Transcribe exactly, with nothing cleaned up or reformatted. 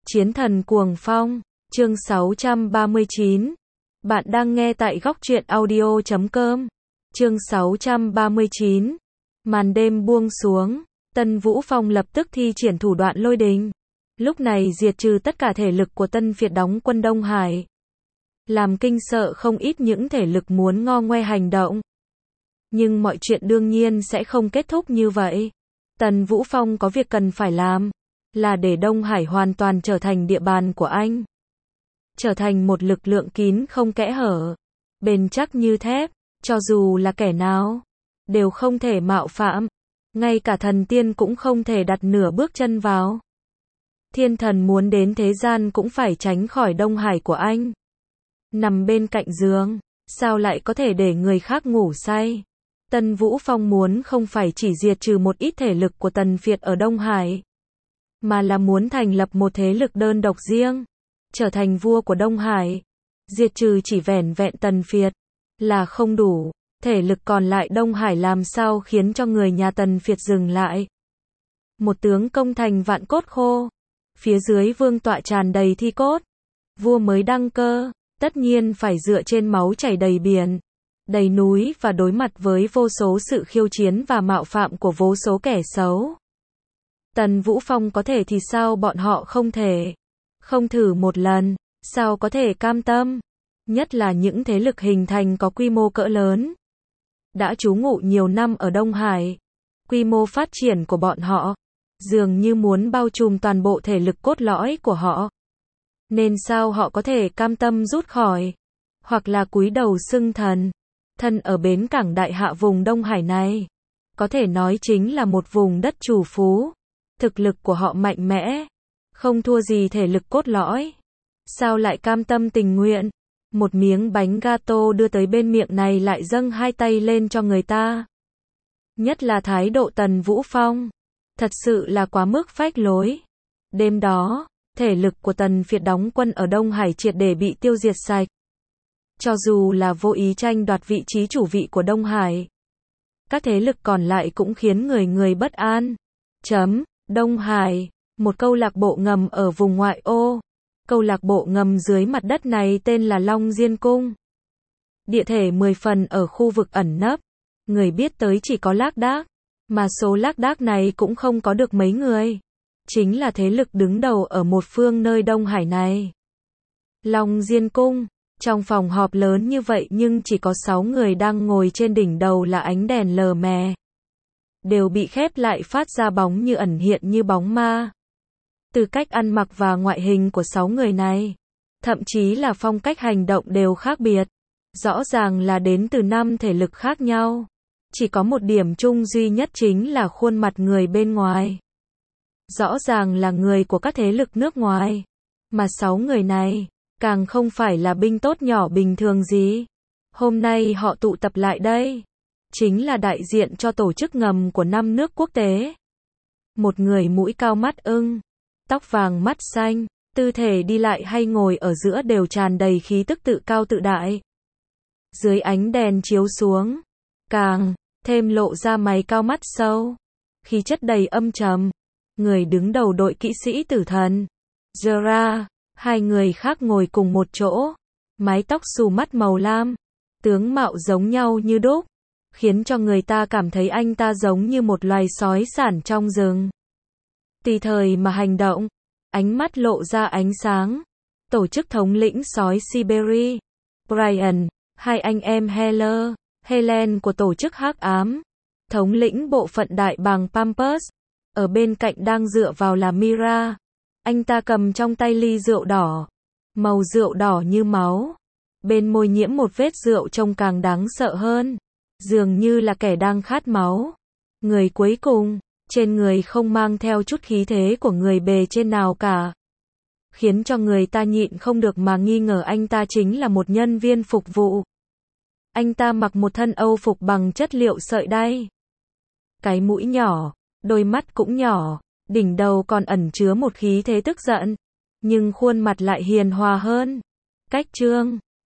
Chiến thần cuồng phong, chương sáu trăm ba mươi chín. Bạn đang nghe tại góc truyện audio chấm com. Chương sáu trăm ba mươi chín. Màn đêm buông xuống, Tân Vũ Phong lập tức thi triển thủ đoạn lôi đình. Lúc này diệt trừ tất cả thể lực của Tân Việt đóng quân Đông Hải. Làm kinh sợ không ít những thể lực muốn ngo ngoe hành động. Nhưng mọi chuyện đương nhiên sẽ không kết thúc như vậy. Tần Vũ Phong có việc cần phải làm, là để Đông Hải hoàn toàn trở thành địa bàn của anh. Trở thành một lực lượng kín không kẽ hở, bền chắc như thép, cho dù là kẻ nào, đều không thể mạo phạm. Ngay cả thần tiên cũng không thể đặt nửa bước chân vào. Thiên thần muốn đến thế gian cũng phải tránh khỏi Đông Hải của anh. Nằm bên cạnh giường, sao lại có thể để người khác ngủ say? Tân Vũ Phong muốn không phải chỉ diệt trừ một ít thể lực của Tần Việt ở Đông Hải, mà là muốn thành lập một thế lực đơn độc riêng, trở thành vua của Đông Hải. Diệt trừ chỉ vẻn vẹn Tần Việt là không đủ, thể lực còn lại Đông Hải làm sao khiến cho người nhà Tần Việt dừng lại. Một tướng công thành vạn cốt khô, phía dưới vương tọa tràn đầy thi cốt. Vua mới đăng cơ, tất nhiên phải dựa trên máu chảy đầy biển, đầy núi và đối mặt với vô số sự khiêu chiến và mạo phạm của vô số kẻ xấu. Tần Vũ Phong có thể thì sao bọn họ không thể? Không thử một lần, sao có thể cam tâm? Nhất là những thế lực hình thành có quy mô cỡ lớn, đã trú ngụ nhiều năm ở Đông Hải. Quy mô phát triển của bọn họ, dường như muốn bao trùm toàn bộ thể lực cốt lõi của họ. Nên sao họ có thể cam tâm rút khỏi, hoặc là cúi đầu xưng thần. Thân ở bến cảng Đại Hạ vùng Đông Hải này, có thể nói chính là một vùng đất trù phú. Thực lực của họ mạnh mẽ, không thua gì thể lực cốt lõi. Sao lại cam tâm tình nguyện? Một miếng bánh gato đưa tới bên miệng này lại dâng hai tay lên cho người ta. Nhất là thái độ Tần Vũ Phong, thật sự là quá mức phách lối. Đêm đó, thể lực của Tần Việt đóng quân ở Đông Hải triệt để bị tiêu diệt sạch. Cho dù là vô ý tranh đoạt vị trí chủ vị của Đông Hải, các thế lực còn lại cũng khiến người người bất an. Chấm, Đông Hải, một câu lạc bộ ngầm ở vùng ngoại ô. Câu lạc bộ ngầm dưới mặt đất này tên là Long Diên Cung. Địa thể mười phần ở khu vực ẩn nấp, người biết tới chỉ có Lác Đác, mà số Lác Đác này cũng không có được mấy người. Chính là thế lực đứng đầu ở một phương nơi Đông Hải này. Long Diên Cung, trong phòng họp lớn như vậy nhưng chỉ có sáu người đang ngồi trên đỉnh đầu là ánh đèn lờ mè. Đều bị khép lại phát ra bóng như ẩn hiện như bóng ma. Từ cách ăn mặc và ngoại hình của sáu người này, thậm chí là phong cách hành động đều khác biệt. Rõ ràng là đến từ năm thể lực khác nhau. Chỉ có một điểm chung duy nhất chính là khuôn mặt người bên ngoài. Rõ ràng là người của các thế lực nước ngoài. Mà sáu người này, càng không phải là binh tốt nhỏ bình thường gì. Hôm nay họ tụ tập lại đây, chính là đại diện cho tổ chức ngầm của năm nước quốc tế. Một người mũi cao mắt ưng, tóc vàng mắt xanh, tư thể đi lại hay ngồi ở giữa đều tràn đầy khí tức tự cao tự đại. Dưới ánh đèn chiếu xuống, càng thêm lộ ra mày cao mắt sâu, khí chất đầy âm trầm. Người đứng đầu đội kỵ sĩ tử thần, Zera, hai người khác ngồi cùng một chỗ, mái tóc xù mắt màu lam, tướng mạo giống nhau như đúc, khiến cho người ta cảm thấy anh ta giống như một loài sói sản trong rừng. Tùy thời mà hành động, ánh mắt lộ ra ánh sáng. Tổ chức thống lĩnh sói Siberia, Brian, hai anh em Heller, Helen của tổ chức hắc ám, thống lĩnh bộ phận đại bàng Pampers. Ở bên cạnh đang dựa vào là Mira. Anh ta cầm trong tay ly rượu đỏ, màu rượu đỏ như máu. Bên môi nhiễm một vết rượu trông càng đáng sợ hơn, dường như là kẻ đang khát máu. Người cuối cùng, trên người không mang theo chút khí thế của người bề trên nào cả, khiến cho người ta nhịn không được mà nghi ngờ anh ta chính là một nhân viên phục vụ. Anh ta mặc một thân âu phục bằng chất liệu sợi đay. Cái mũi nhỏ, đôi mắt cũng nhỏ, đỉnh đầu còn ẩn chứa một khí thế tức giận, nhưng khuôn mặt lại hiền hòa hơn. Cách trương,